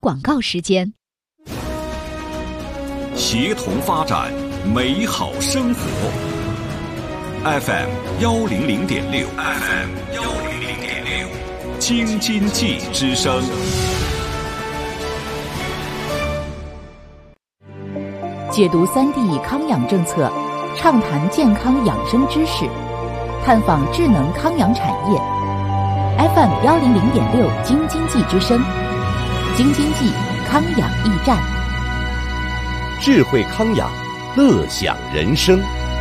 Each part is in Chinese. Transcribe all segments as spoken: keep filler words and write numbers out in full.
广告时间。 协同发展，美好生活。F M 幺零零点六 ，F M 幺零零点六，京津冀之声。 解读三 D 康养政策，畅谈健康养生知识，探访智能康养产业。F M 幺零零点六，京津冀之声，京津冀康养驿站。 智慧康养，乐享人生。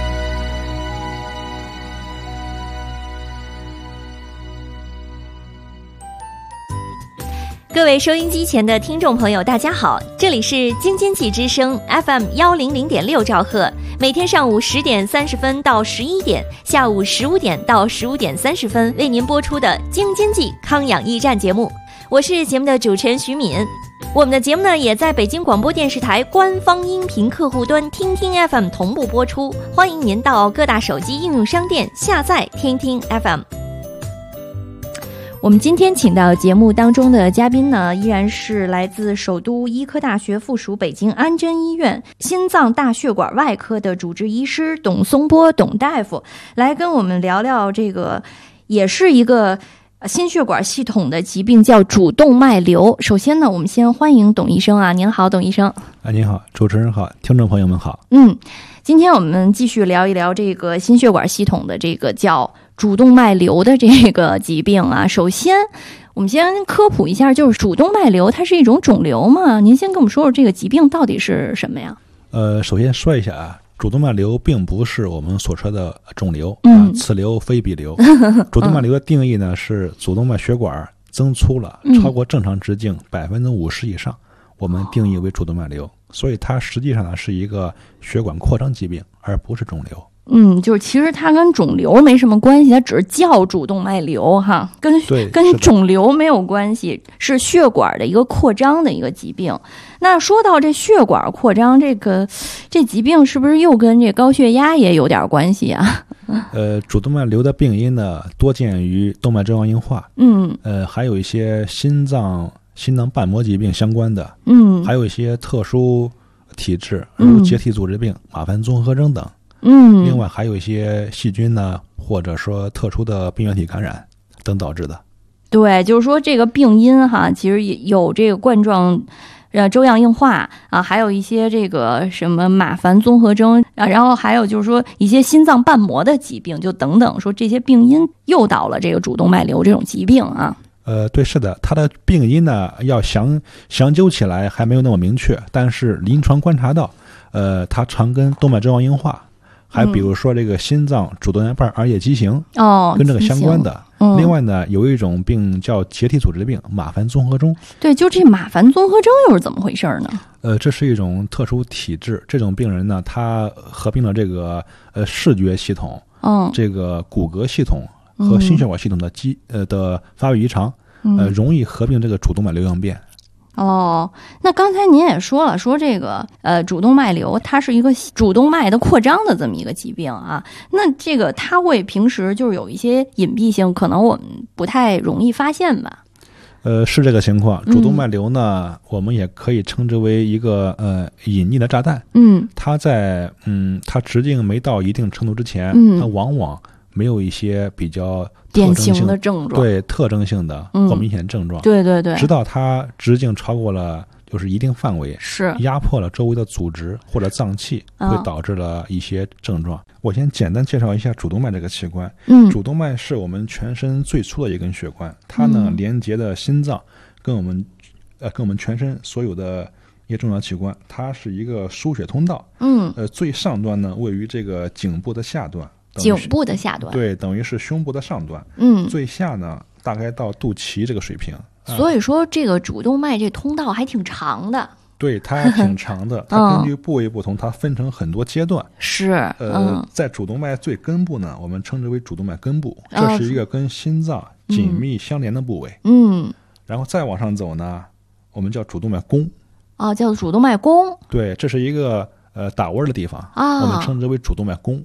各位收音机前的听众朋友，大家好，这里是京津冀之声 F M 幺零零点六兆赫，每天上午十点三十分到十一点，下午十五点到十五点三十分为您播出的京津冀康养驿站节目，我是节目的主持人徐敏。我们的节目呢，也在北京广播电视台官方音频客户端听听 F M 同步播出，欢迎您到各大手机应用商店下载听听 F M。我们今天请到节目当中的嘉宾呢，依然是来自首都医科大学附属北京安贞医院心脏大血管外科的主治医师董松波董大夫，来跟我们聊聊这个也是一个心血管系统的疾病，叫主动脉瘤。首先呢，我们先欢迎董医生啊，您好，董医生。 啊，您好，主持人好，听众朋友们好。 嗯，今天我们继续聊一聊这个心血管系统的这个叫主动脉瘤的这个疾病啊。首先我们先科普一下，就是主动脉瘤它是一种肿瘤吗？您先跟我们说说这个疾病到底是什么呀？ 呃，首先说一下啊，主动脉瘤并不是我们所说的肿瘤， 嗯、 啊，此瘤非彼瘤。主动脉瘤的定义呢是主动脉血管增粗了，超过正常直径百分之五十以上，我们定义为主动脉瘤。所以它实际上呢是一个血管扩张疾病，而不是肿瘤。 嗯，就是其实它跟肿瘤没什么关系，它只是叫主动脉瘤哈，跟跟肿瘤没有关系，是血管的一个扩张的一个疾病。那说到这血管扩张，这个这疾病是不是又跟这高血压也有点关系啊？ 呃，主动脉瘤的病因呢，多见于动脉粥样硬化， 嗯， 呃，还有一些心脏心脏瓣膜疾病相关的， 嗯， 还有一些特殊体质，如结缔组织病、马凡综合征等。 嗯， 另外还有一些细菌呢，或者说特殊的病原体感染等导致的。 对，就是说这个病因哈，其实有这个冠状呃粥样硬化啊，还有一些这个什么马凡综合征啊，然后还有就是说一些心脏瓣膜的疾病，就等等，说这些病因诱导了这个主动脉瘤这种疾病啊。 呃，对，是的，它的病因呢要详详究起来还没有那么明确，但是临床观察到，呃，它常跟动脉粥样硬化。还比如说这个心脏主动脉瓣二叶畸形哦， 跟这个相关的。 嗯、 另外呢，有一种病叫结缔组织病马凡综合征。 对，就这马凡综合征又是怎么回事呢？ 呃，这是一种特殊体质，这种病人呢，他合并了这个呃视觉系统、 嗯， 这个骨骼系统和心血管系统的机呃的发育异常，呃，容易合并这个主动脉瘤样变。 哦，那刚才您也说了，说这个呃主动脉瘤它是一个主动脉的扩张的这么一个疾病啊，那这个它会平时就是有一些隐蔽性，可能我们不太容易发现吧？ 呃，是这个情况。主动脉瘤呢，嗯、我们也可以称之为一个呃隐匿的炸弹。 嗯， 它在嗯它直径没到一定程度之前， 嗯、 它往往没有一些比较典型的症状， 对特征性的或明显症状， 嗯、对对对， 直到它直径超过了就是一定范围， 是压迫了周围的组织或者脏器，会导致了一些症状。嗯、我先简单介绍一下主动脉这个器官。 嗯， 主动脉是我们全身最粗的一根血管，它呢、嗯、连接的心脏跟我们呃跟我们全身所有的一些重要器官，它是一个输血通道。 嗯， 呃，最上端呢位于这个颈部的下端。 颈部的下端， 对，等于是胸部的上端。 嗯， 最下呢大概到肚脐这个水平。 所以说这个主动脉这通道还挺长的。 对，它挺长的，它根据部位不同，它分成很多阶段。 是， 呃， 嗯、 在主动脉最根部呢，我们称之为主动脉根部，这是一个跟心脏紧密相连的部位。 嗯， 然后再往上走呢，我们叫主动脉弓。 哦，叫主动脉弓。 对，这是一个呃打窝的地方啊，我们称之为主动脉弓。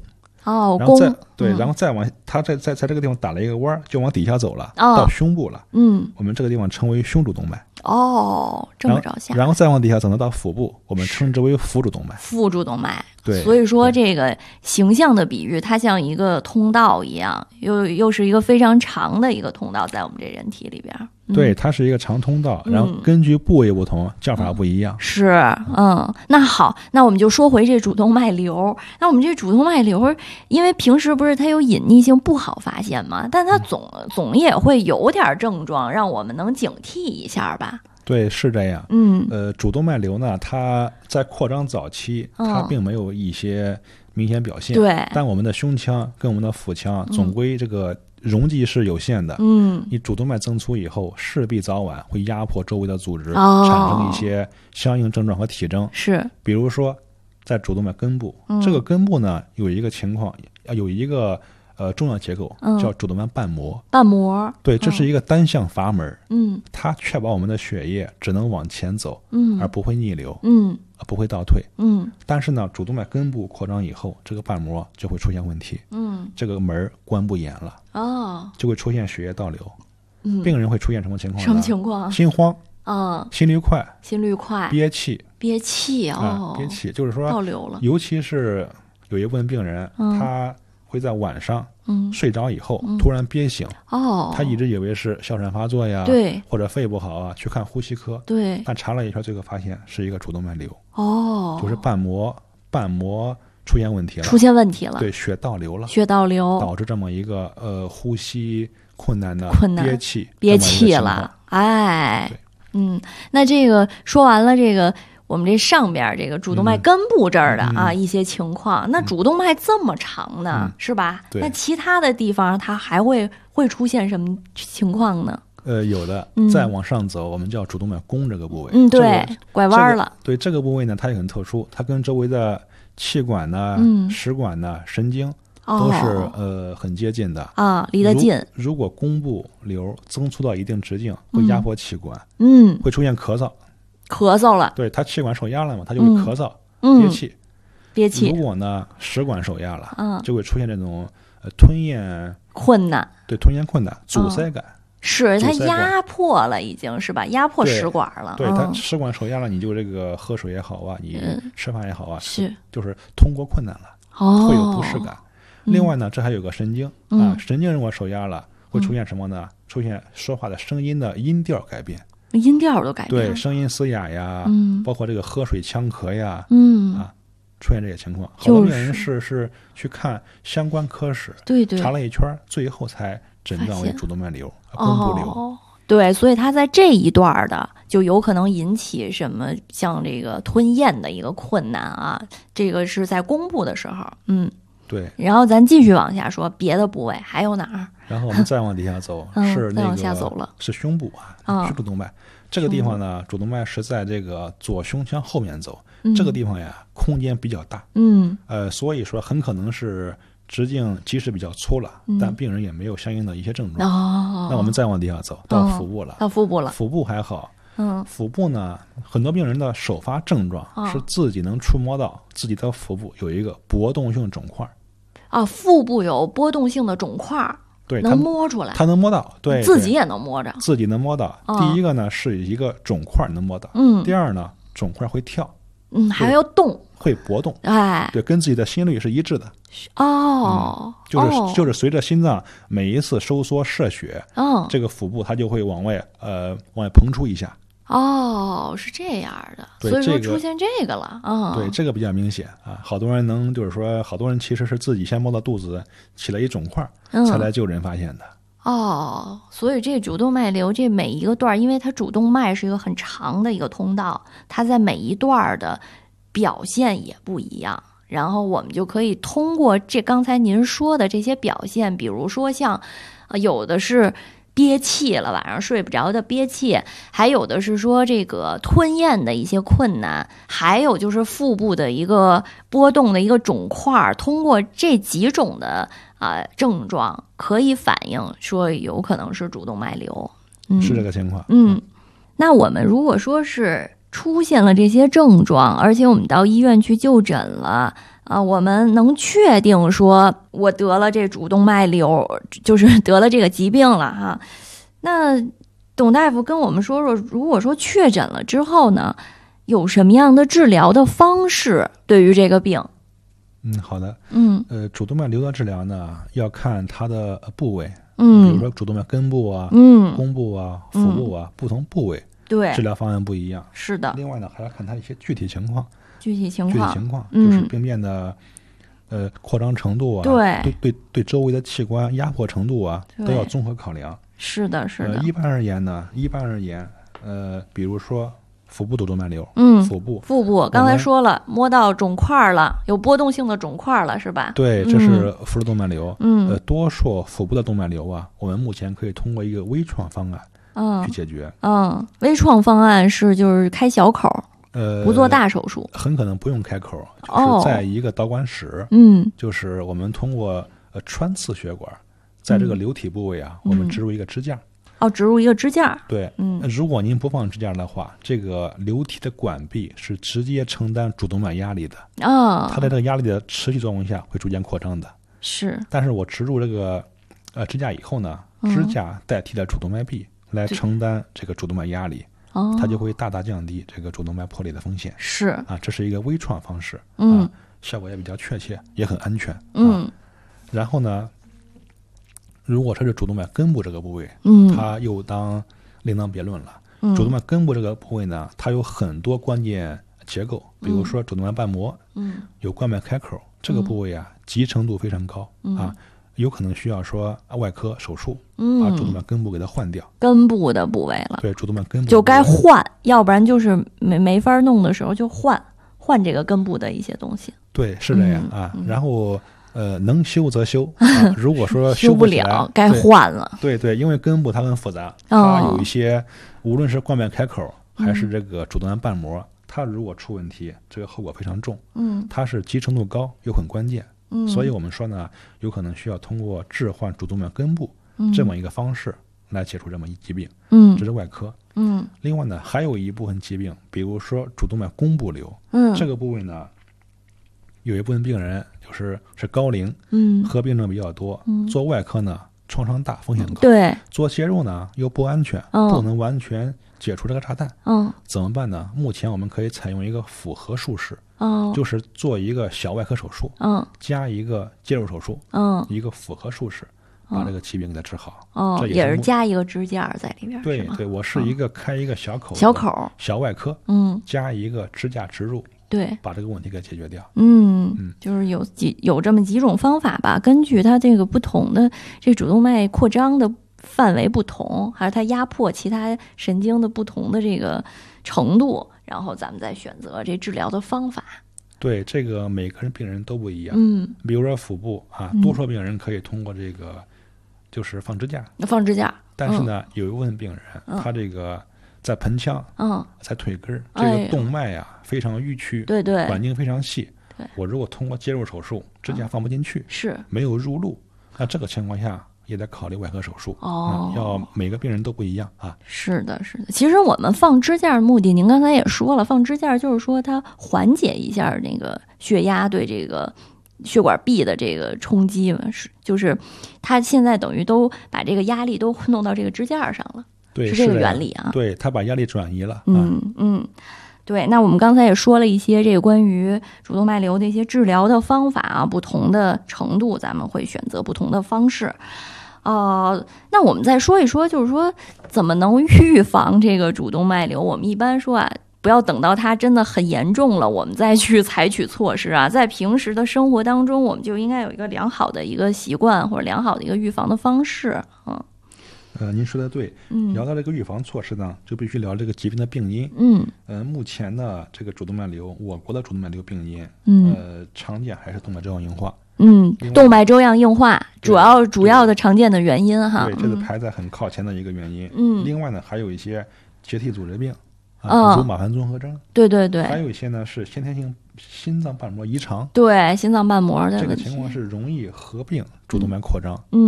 哦， 然后再弓对， 嗯然后再往它在在在这个地方打了一个弯儿，就往底下走了， 哦到胸部了。 嗯， 我们这个地方称为胸主动脉。 哦，这么着下， 然后再往底下走呢，到腹部，我们称之为腹主动脉。 腹主动脉。 对， 所以说对这个形象的比喻，它像一个通道一样，又又是一个非常长的一个通道，在我们这人体里边。嗯、 对，它是一个长通道， 嗯然后根据部位不同，叫法不一样。 是，嗯，那好，那我们就说回这主动脉瘤。那我们这主动脉瘤，因为平时不是它有隐匿性，不好发现嘛，但它总、嗯、总也会有点症状，让我们能警惕一下吧。 对，是这样。 嗯， 呃，主动脉瘤呢，它在扩张早期，它并没有一些明显表现。 对、嗯， 但我们的胸腔跟我们的腹腔总归这个容积是有限的。 嗯， 你主动脉增粗以后，势必早晚会压迫周围的组织， 哦、 产生一些相应症状和体征。 是， 比如说在主动脉根部， 嗯、 这个根部呢有一个情况，有一个。呃，重要结构叫主动脉瓣膜。 瓣膜， 对，这是一个单向阀门。 嗯， 它确保我们的血液只能往前走， 嗯， 而不会逆流， 嗯， 不会倒退， 嗯。 但是呢，主动脉根部扩张以后，这个瓣膜就会出现问题， 嗯， 这个门关不严了， 哦， 就会出现血液倒流。 嗯， 病人会出现什么情况呢？ 什么情况？ 心慌， 嗯， 心率快， 心率快， 憋气， 憋气哦， 啊、憋气，就是说倒流了。 尤其是有一部分病人， 嗯、 他会在晚上。 嗯， 睡着以后、 嗯、 突然憋醒， 哦， 他一直以为是哮喘发作呀， 对， 或者肺不好啊，去看呼吸科， 对， 但查了一圈，最后发现是一个主动脉瘤， 哦， 就是瓣膜瓣膜出现问题了， 出现问题了， 对，血倒流了， 血倒流导致这么一个呃呼吸困难的困难憋气憋气了，哎，嗯，那这个说完了这个。我们这上边这个主动脉根部这儿的啊、嗯、一些情况，那主动脉这么长呢， 嗯、 是吧？那其他的地方它还会会出现什么情况呢？ 呃，有的，再往上走，嗯、我们叫主动脉弓这个部位， 嗯，对， 这个、 拐弯了、 这个。对这个部位呢，它也很特殊，它跟周围的气管呢、 嗯、 食管呢、神经都是、 哦、 呃很接近的啊，离得近。 如, 如果弓部瘤增粗到一定直径，会压迫气管， 嗯， 会出现咳嗽。 咳嗽了， 对，它气管受压了嘛，它就会咳嗽、 嗯、 憋气、 憋气。 如果呢食管受压了， 嗯， 就会出现这种呃吞咽困难， 对，吞咽困难、阻塞感。 嗯、是它压迫了，已经是吧？压迫食管了。 对， 嗯、 它食管受压了，你就这个喝水也好啊，你吃饭也好啊， 嗯、是就是通过困难了， 哦， 会有不适感。 嗯、 另外呢，这还有个神经、 嗯、 啊，神经如果受压了，会出现什么呢？嗯、出现说话的声音的音调改变。 音调都改变了， 对，声音嘶哑呀， 嗯， 包括这个喝水呛咳呀， 嗯啊，出现这些情况，好多病人是是去看相关科室， 对对， 查了一圈，最后才诊断为主动脉瘤、根部瘤。 哦，对，所以它在这一段的就有可能引起什么像这个吞咽的一个困难啊，这个是在弓部的时候，嗯， 对。 然后咱继续往下说，别的部位还有哪儿？ 然后我们再往底下走， 嗯、 是那个往下走了， 是胸部啊，胸主动脉。这个地方呢，主动脉是在这个左胸腔后面走， 嗯、 这个地方呀，空间比较大， 嗯， 呃，所以说很可能是直径即使比较粗了， 嗯、 但病人也没有相应的一些症状。 哦， 那我们再往底下走，到腹部了， 哦、到腹部了， 腹部还好， 嗯， 腹部呢，很多病人的首发症状是自己能触摸到自己的腹部有一个波动性肿块， 啊，腹部有波动性的肿块。 对， 能摸出来， 他能摸到，对， 自己也能摸着， 自己能摸到。 哦、 第一个呢是一个肿块能摸到， 嗯， 第二呢肿块会跳， 嗯，还要动， 会搏动， 哎， 对，跟自己的心率是一致的。 哦， 嗯、就是、 哦、 就是随着心脏每一次收缩射血， 嗯， 这个腹部它就会往外呃往外膨出一下。 哦，是这样的，所以说出现这个了，嗯， 对，这个比较明显啊，好多人能就是说，好多人其实是自己先摸到肚子起了一肿块， 嗯， 才来救人发现的。 哦，所以这主动脉瘤这每一个段，因为它主动脉是一个很长的一个通道，它在每一段的表现也不一样。然后我们就可以通过这刚才您说的这些表现，比如说像，呃，有的是憋气了，晚上睡不着的憋气，还有的是说这个吞咽的一些困难，还有就是腹部的一个波动的一个肿块。通过这几种的啊、呃、症状，可以反映说有可能是主动脉瘤，嗯， 是这个情况。 嗯，那我们如果说是出现了这些症状，而且我们到医院去就诊了啊，我们能确定说我得了这主动脉瘤，就是得了这个疾病了哈。那董大夫跟我们说说，如果说确诊了之后呢，有什么样的治疗的方式对于这个病？ 嗯，好的。 嗯， 呃，主动脉瘤的治疗呢，要看它的部位， 嗯， 比如说主动脉根部啊、 嗯， 弓部啊、腹部啊，嗯、不同部位， 对， 治疗方案不一样。 是的。 另外呢，还要看它一些具体情况。 具体情况， 具体情况、 嗯、 就是病变的呃扩张程度啊， 对对对对，周围的器官压迫程度啊，都要综合考量。 是的，是的。 呃、一般而言呢，一般而言，呃，比如说腹部主动脉瘤， 嗯， 腹部， 腹部，刚才说了，摸到肿块了，有波动性的肿块了，是吧？ 对，这是腹部动脉瘤。 嗯， 呃，多数腹部的动脉瘤啊，我们目前可以通过一个微创方案，嗯，去解决。 嗯，微创方案是就是开小口。 呃， 不做大手术， 很可能不用开口，就是在一个导管室， 嗯、哦， 就是我们通过呃穿刺血管，在这个瘤体部位啊， 嗯、 我们植入一个支架。 哦，植入一个支架。 对，嗯，如果您不放支架的话，这个瘤体的管壁是直接承担主动脉压力的。 哦， 它在这个压力的持续作用下会逐渐扩张的。 是。 但是我植入这个呃支架以后呢，支架代替了主动脉壁来承担这个主动脉压力。 哦， 它就会大大降低这个主动脉破裂的风险。 是啊，这是一个微创方式， 嗯、 啊，效果也比较确切，也很安全。 嗯、 啊，然后呢，如果它是主动脉根部这个部位， 嗯， 它又当另当别论了。 嗯、 主动脉根部这个部位呢，它有很多关键结构，比如说主动脉瓣膜， 嗯， 有冠脉开口，这个部位啊，集成度非常高、 嗯、 啊。有可能需要说外科手术， 嗯， 把主动脉根部给它换掉， 根部的部位了。 对，主动脉根部就该换，要不然就是没没法弄的时候就换换这个根部的一些东西。 对，是这样、 嗯、 啊。然后呃，能修则修，啊、如果说修不了，该换了。 对 对, 对，因为根部它很复杂，它有一些、哦、无论是冠脉开口还是这个主动脉瓣膜、嗯，它如果出问题，这个后果非常重。 嗯， 它是集成度高又很关键。 嗯， 所以我们说呢，有可能需要通过置换主动脉根部、嗯、这么一个方式来解除这么一疾病。 嗯， 这是外科。 嗯， 另外呢，还有一部分疾病，比如说主动脉弓部瘤。 嗯， 这个部位呢，有一部分病人就是是高龄， 嗯， 合并症比较多， 嗯， 做外科呢创伤大，风险高。 对， 做介入呢又不安全， 哦、 不能完全解除这个炸弹。 嗯， 怎么办呢？目前我们可以采用一个复合术式。 哦， 就是做一个小外科手术， 嗯， 加一个介入手术， 嗯， 一个复合术式，把这个疾病给它治好。 哦， 这也是也是加一个支架在里边。 对对，我是一个开一个小口、 小口小外科， 嗯， 加一个支架植入， 对， 把这个问题给解决掉。 嗯嗯，就是有几有这么几种方法吧，根据它这个不同的这主动脉扩张的范围不同，还是它压迫其他神经的不同的这个程度。然后咱们再选择这治疗的方法。 对，这个每个人病人都不一样。 嗯， 比如说腹部啊，多数病人可以通过这个就是放支架， 放支架。 但是呢，嗯、有一部分病人、 嗯、 他这个在盆腔， 嗯， 在腿根，这个动脉啊、哎、非常迂曲， 对对， 管径非常细。 对， 我如果通过介入手术，支架放不进去， 嗯、是没有入路，那这个情况下。也得考虑外科手术哦、 嗯，要每个病人都不一样啊。 是的，是的。其实我们放支架的目的，您刚才也说了，放支架就是说它缓解一下那个血压对这个血管壁的这个冲击嘛，是就是它现在等于都把这个压力都弄到这个支架上了， 对， 是这个原理啊。 对，它把压力转移了。 嗯、啊、嗯。对，那我们刚才也说了一些这个关于主动脉瘤的一些治疗的方法啊，不同的程度咱们会选择不同的方式。呃，那我们再说一说，就是说怎么能预防这个主动脉瘤？我们一般说啊，不要等到它真的很严重了，我们再去采取措施啊。在平时的生活当中，我们就应该有一个良好的一个习惯或者良好的一个预防的方式。嗯， 呃，您说的对。 嗯， 聊到这个预防措施呢，就必须聊这个疾病的病因。 嗯， 呃，目前呢，这个主动脉瘤，我国的主动脉瘤病因， 嗯， 呃，常见还是动脉粥样硬化。 嗯，动脉粥样硬化主要主要的常见的原因哈， 对，这是排在很靠前的一个原因。 嗯， 另外呢，还有一些结缔组织病，啊，如马凡综合征。 对对对。 还有一些呢是先天性心脏瓣膜异常。 对，心脏瓣膜的这个情况是容易合并主动脉扩张。 嗯，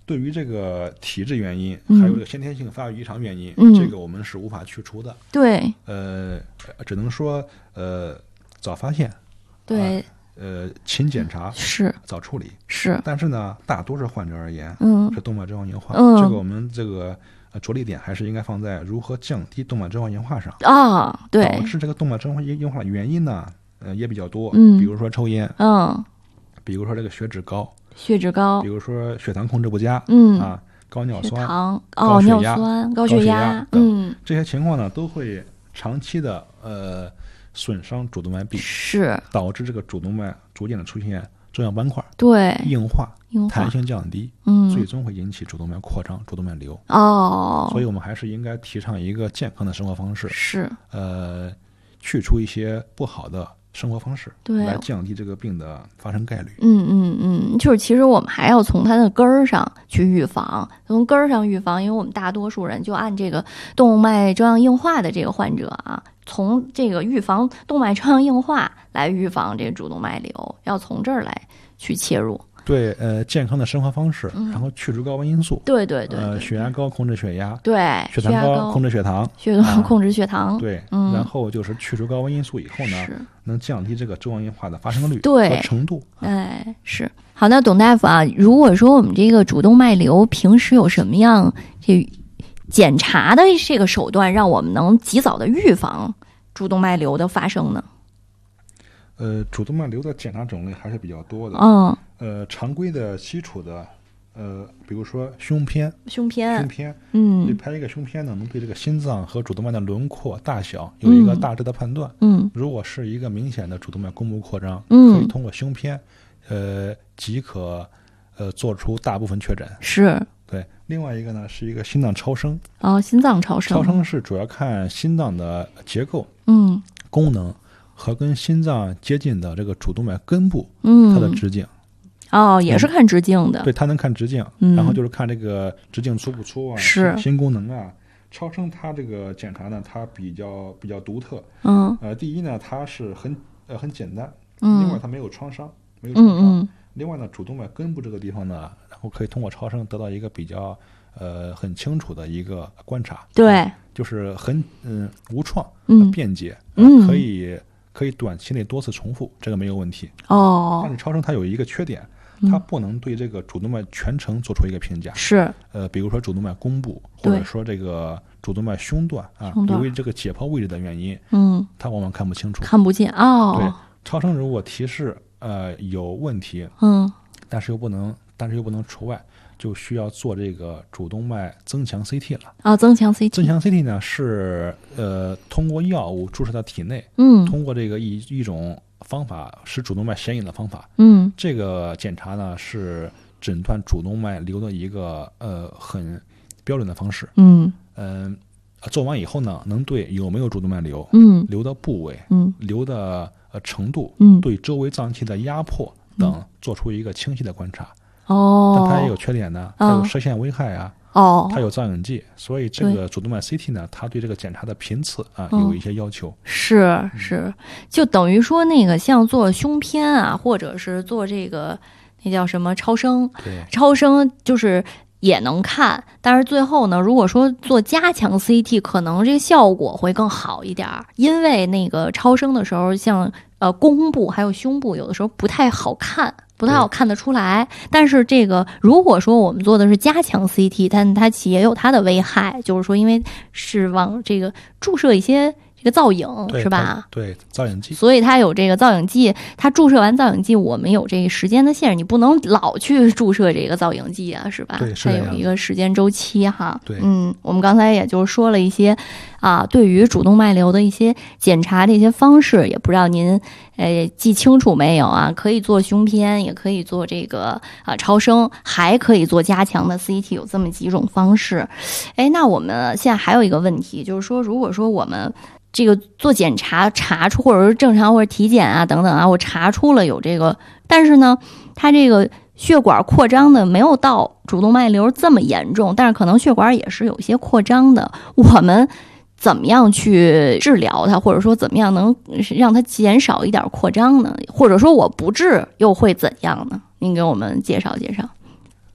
对于这个体质原因， 嗯还有这个先天性发育异常原因， 嗯这个我们是无法去除的。 对呃，只能说呃早发现， 对、 啊呃勤检查， 是早处理。 是， 但是呢，大多数患者而言， 嗯是动脉粥样硬化， 嗯这个我们这个呃着力点还是应该放在如何降低动脉粥样硬化上。 啊，对导，致这个动脉粥样硬化的原因呢，呃也比较多， 嗯比如说抽烟， 嗯， 比如说这个血脂高， 血脂高比，如说血糖控制不佳， 嗯啊，高尿血酸， 糖哦，尿高血压酸、高高血压压，等嗯， 这些情况呢，都会长期的呃损伤主动脉壁， 是， 导致这个主动脉逐渐的出现粥样斑块、 对， 硬化、 硬化弹，性降低， 嗯， 最终会引起主动脉扩张、主动脉瘤。 哦， 所以我们还是应该提倡一个健康的生活方式， 是， 呃，去除一些不好的生活方式， 对来降低这个病的发生概率。 嗯嗯嗯，就是其实我们还要从它的根儿上去预防，从根儿上预防，因为我们大多数人就按这个动脉粥样硬化的这个患者啊，从这个预防动脉粥样硬化来预防这个主动脉瘤，要从这儿来去切入。 对，呃，健康的生活方式， 嗯然后去除高危因素， 对对对呃， 对血压高控制血压， 对， 血糖压高控制血糖， 血糖啊控制血糖， 对， 嗯然后就是去除高危因素以后呢， 是。 能降低这个粥样硬化的发生率对和程度。 哎，是好。那董大夫啊，如果说我们这个主动脉瘤平时有什么样这检查的这个手段，让我们能及早的预防主动脉瘤的发生呢？ 呃，主动脉瘤的检查种类还是比较多的。 嗯， 呃，常规的基础的，呃，比如说胸片， 胸片， 胸片，对， 嗯拍一个胸片呢，能对这个心脏和主动脉的轮廓大小有一个大致的判断。 嗯如果是一个明显的主动脉弓部扩张， 嗯可以通过胸片，呃，即可呃做出大部分确诊。 是对，另外一个呢是一个心脏超声， 哦，心脏超声， 超声是主要看心脏的结构、 嗯功能和跟心脏接近的这个主动脉根部嗯， 它的直径。 哦，也是看直径的， 对，它能看直径， 嗯然后就是看这个直径粗不粗啊， 是心功能啊。超声它这个检查呢，它比较比较独特。 嗯呃，第一呢，它是很呃很简单， 嗯另外它没有创伤，没有创伤。 嗯嗯另外呢，主动脉根部这个地方呢，然后可以通过超声得到一个比较呃很清楚的一个观察。 对， 就是很嗯无创， 嗯呃便捷，呃嗯可以可以短期内多次重复，这个没有问题。 哦但是超声它有一个缺点， 嗯它不能对这个主动脉全程做出一个评价。 是呃，比如说主动脉弓部，或对者说这个主动脉胸段啊胸，段由于这个解剖位置的原因， 嗯它往往看不清楚。 看不见对哦，， 超声如果提示呃有问题， 嗯但是又不能，但是又不能除外，就需要做这个主动脉增强 C T 了。 啊，增强 C T， 增强 C T 呢是呃通过药物注射到体内， 嗯通过这个一一种方法使主动脉显影的方法。 嗯这个检查呢是诊断主动脉瘤的一个呃很标准的方式。 嗯嗯、呃，做完以后呢，能对有没有主动脉瘤、 嗯瘤的部位、 嗯瘤的呃程度、 嗯对周围脏器的压迫等做出一个清晰的观察。 哦， 但它也有缺点呢，它有射线危害啊， 哦， 它有造影剂，所以这个主动脉 C T 呢，它对这个检查的频次啊嗯有一些要求。 是是，就等于说那个像做胸片啊，或者是做这个那叫什么超声， 对， 超声就是也能看，但是最后呢，如果说做加强 C T，可能这个效果会更好一点儿，因为那个超声的时候，像呃弓部还有胸部，有的时候不太好看。不太好看得出来，但是这个如果说我们做的是加强 C T， 但它其也有它的危害，就是说因为是往这个注射一些这个造影， 对是吧？ 对，造影剂。 所以它有这个造影剂，它注射完造影剂，我们有这个时间的限制，你不能老去注射这个造影剂啊，是吧？ 对是它这样的有一个时间周期哈。 对嗯，我们刚才也就说了一些啊，对于主动脉瘤的一些检查的一些方式，也不知道您呃记清楚没有啊？可以做胸片，也可以做这个啊超声，还可以做加强的 C T， 有这么几种方式。哎，那我们现在还有一个问题，就是说，如果说我们这个做检查查出，或者是正常或者体检啊等等啊，我查出了有这个，但是呢，它这个血管扩张的没有到主动脉瘤这么严重，但是可能血管也是有一些扩张的，我们怎么样去治疗它，或者说怎么样能让它减少一点扩张呢？或者说我不治又会怎样呢？您给我们介绍介绍。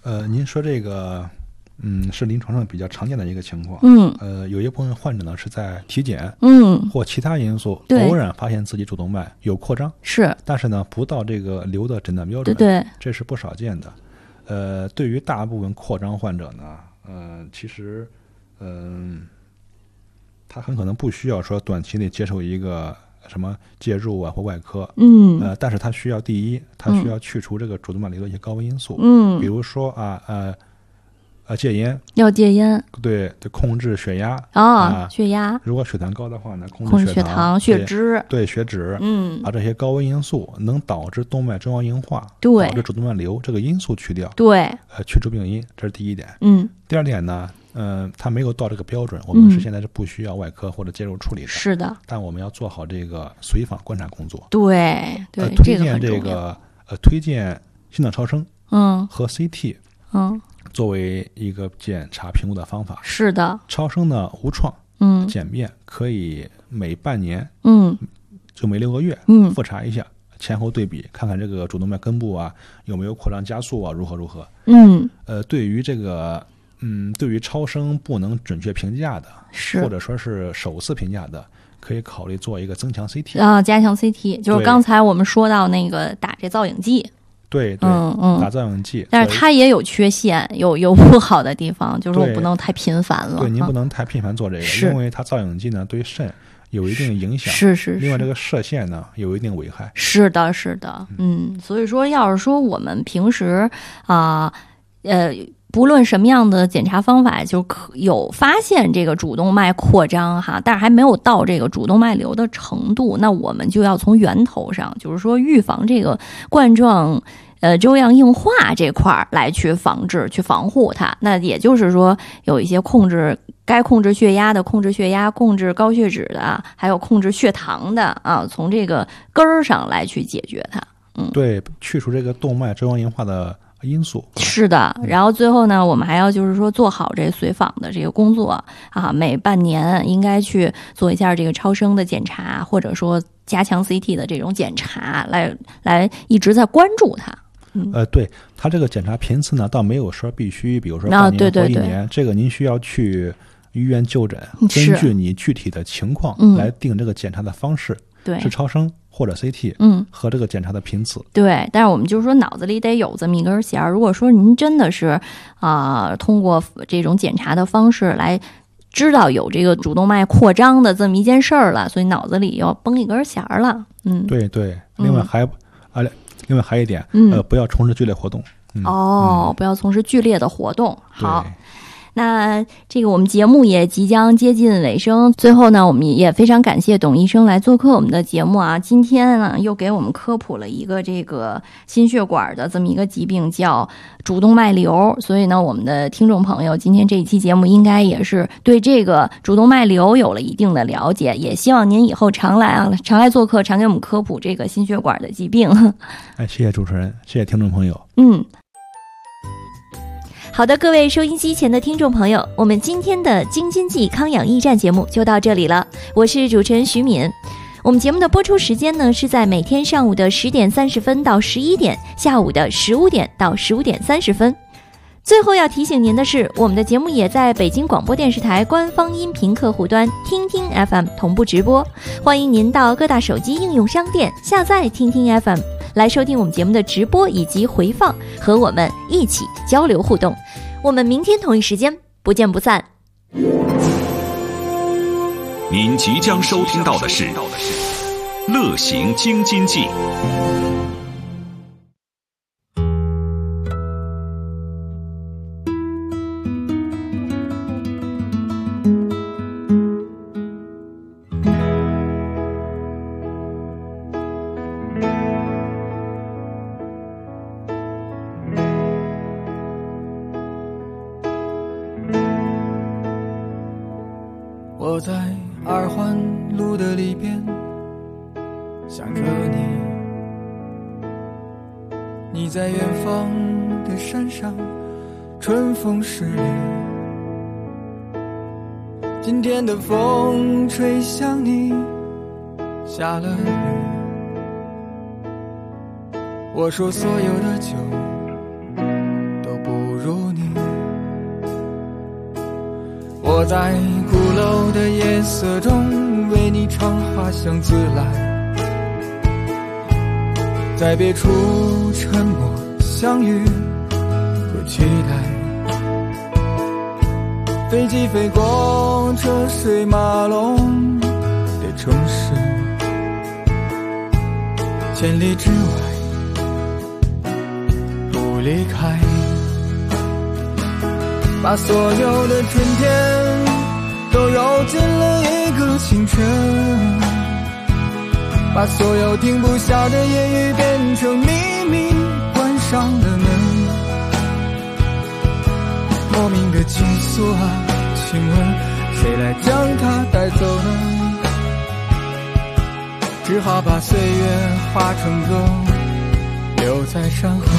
呃，您说这个，嗯，是临床上比较常见的一个情况。 嗯， 呃，有一部分患者呢是在体检， 嗯， 或其他因素对偶然发现自己主动脉有扩张， 是， 但是呢不到这个瘤的诊断标准， 对对， 这是不少见的。呃，对于大部分扩张患者呢，呃，其实，嗯、呃，他很可能不需要说短期内接受一个什么介入啊或外科， 嗯， 呃，但是他需要第一，他需要去除这个主动脉瘤的一些高危因素， 嗯， 比如说啊，呃，呃，戒烟， 要戒烟， 对，对，控制血压啊、 啊， 血压， 如果血糖高的话呢，控控制制血糖、血脂， 对血脂， 嗯， 把这些高危因素能导致动脉粥样硬化， 对， 导致主动脉瘤这个因素去掉， 对， 呃，去除病因，这是第一点。 嗯， 第二点呢，嗯、呃，它没有到这个标准，我们是现在是不需要外科或者介入处理的， 是的， 但我们要做好这个随访观察工作。 对对， 呃、推荐这这个呃，推荐心脏超声， 嗯， 和 C T， 嗯， 作为一个检查评估的方法。 是的， 超声呢无创， 嗯， 简便，可以每半年， 嗯， 就每六个月， 嗯， 复查一下，前后对比，看看这个主动脉根部啊有没有扩张加速啊，如何如何。 嗯， 呃，对于这个，嗯，对于超声不能准确评价的， 是或者说是首次评价的，可以考虑做一个增强 C T 啊，加强 C T， 就是刚才我们说到那个打这造影剂。 对对， 嗯嗯， 打造影剂， 但是它也有缺陷，有有不好的地方，就是我不能太频繁了。 对，您不能太频繁做这个，因为它造影剂呢对肾有一定影响。 是是是。 另外，这个射线呢有一定危害。 是的，是的，嗯，所以说，要是说我们平时啊，呃。不论什么样的检查方法，就可有发现这个主动脉扩张哈，但是还没有到这个主动脉瘤的程度，那我们就要从源头上，就是说预防这个冠状呃粥样硬化这块来去防治、去防护它。那也就是说，有一些控制该控制血压的、控制血压、控制高血脂的，还有控制血糖的啊，从这个根儿上来去解决它。嗯， 对，去除这个动脉粥样硬化的因素。 是的，然后最后呢，我们还要就是说做好这随访的这个工作啊，每半年应该去做一下这个超声的检查，或者说加强 C T 的这种检查，来来一直在关注它。嗯、 呃，对，它这个检查频次呢，倒没有说必须，比如说半年或一年， 啊、对对对， 这个您需要去医院就诊，根据你具体的情况来定这个检查的方式， 对、嗯， 是超声或者 C T， 嗯， 和这个检查的频次。 对，但是我们就是说脑子里得有这么一根弦儿。如果说您真的是啊、呃，通过这种检查的方式来知道有这个主动脉扩张的这么一件事儿了，所以脑子里要绷一根弦儿了。嗯， 对对。另外还、嗯、啊，另外还有一点， 嗯、 呃，不要从事剧烈活动。嗯、 哦、嗯，不要从事剧烈的活动。好。 对， 那这个我们节目也即将接近尾声，最后呢，我们也非常感谢董医生来做客我们的节目啊。今天呢，又给我们科普了一个这个心血管的这么一个疾病，叫主动脉瘤。所以呢，我们的听众朋友今天这一期节目应该也是对这个主动脉瘤有了一定的了解，也希望您以后常来啊，常来做客，常给我们科普这个心血管的疾病。 哎，谢谢主持人，谢谢听众朋友。 嗯。 好的，各位收音机前的听众朋友，我们今天的京津冀康养驿站节目就到这里了，我是主持人徐敏。我们节目的播出时间呢是在每天上午的十点三十分到十一点，下午的十五点到十五点三十分。最后要提醒您的是，我们的节目也在北京广播电视台官方音频客户端听听 F M 同步直播，欢迎您到各大手机应用商店下载听听 F M 来收听我们节目的直播以及回放，和我们一起交流互动。我们明天同一时间不见不散。 您即将收听到的是《乐行京津冀》。 我在二环路的里边想着你，你在远方的山上春风十里，今天的风吹向你，下了雨。我说所有的酒都不如在鼓楼的夜色中为你唱花香自来，在别处沉默相遇和期待，飞机飞过车水马龙的城市，千里之外不离开，把所有的春天都揉进了一个清晨，把所有停不下的言语变成秘密，关上了门。莫名的情愫啊，请问谁来将它带走呢？只好把岁月化成歌，留在山河。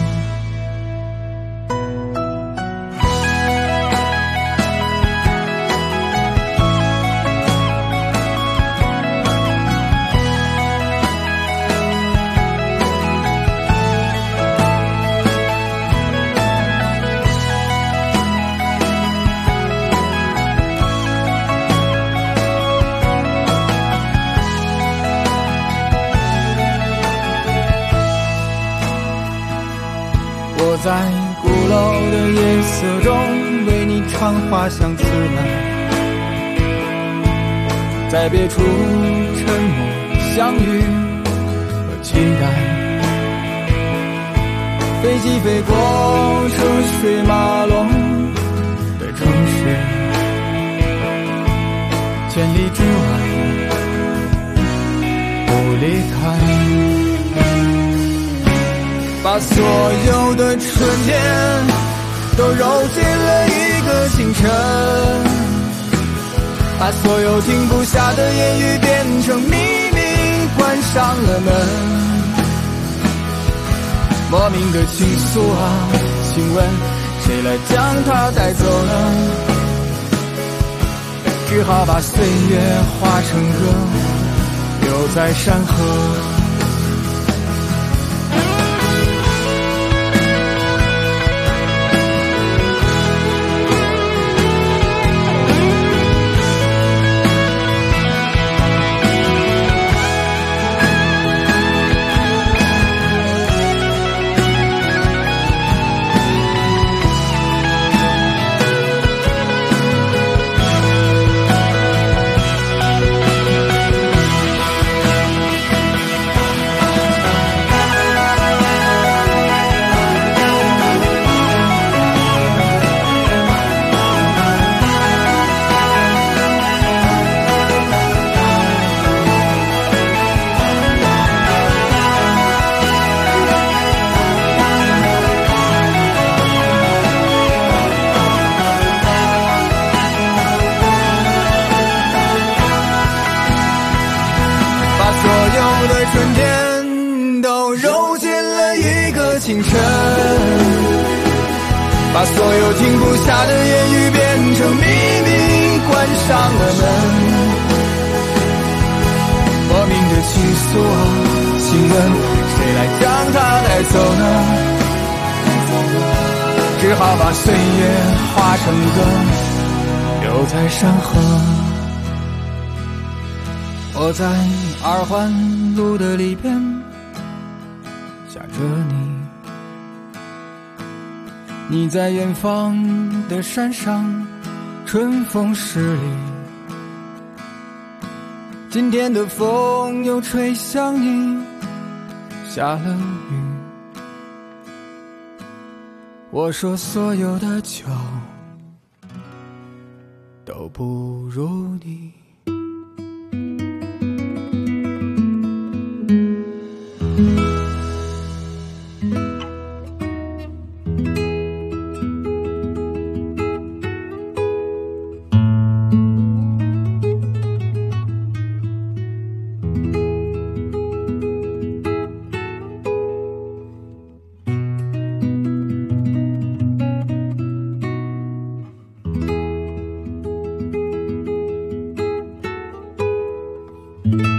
我在鼓楼的夜色中为你唱花香自来，在别处沉默相遇和期待，飞机飞过车水马龙的城市，千里之外不离开，把所有的春天都揉进了一个清晨，把所有停不下的言语变成秘密，关上了门。莫名的情愫啊，请问谁来将它带走呢？只好把岁月化成歌，留在山河。春天都揉进了一个清晨，把所有停不下的言语变成秘密，关上了门。莫名的情愫啊，请问谁来将它带走呢？只好把岁月化成歌，留在山河。我在二环路的里边想着你，你在远方的山上，春风十里。今天的风又吹向你，下了雨。我说所有的酒都不如你。 嗯。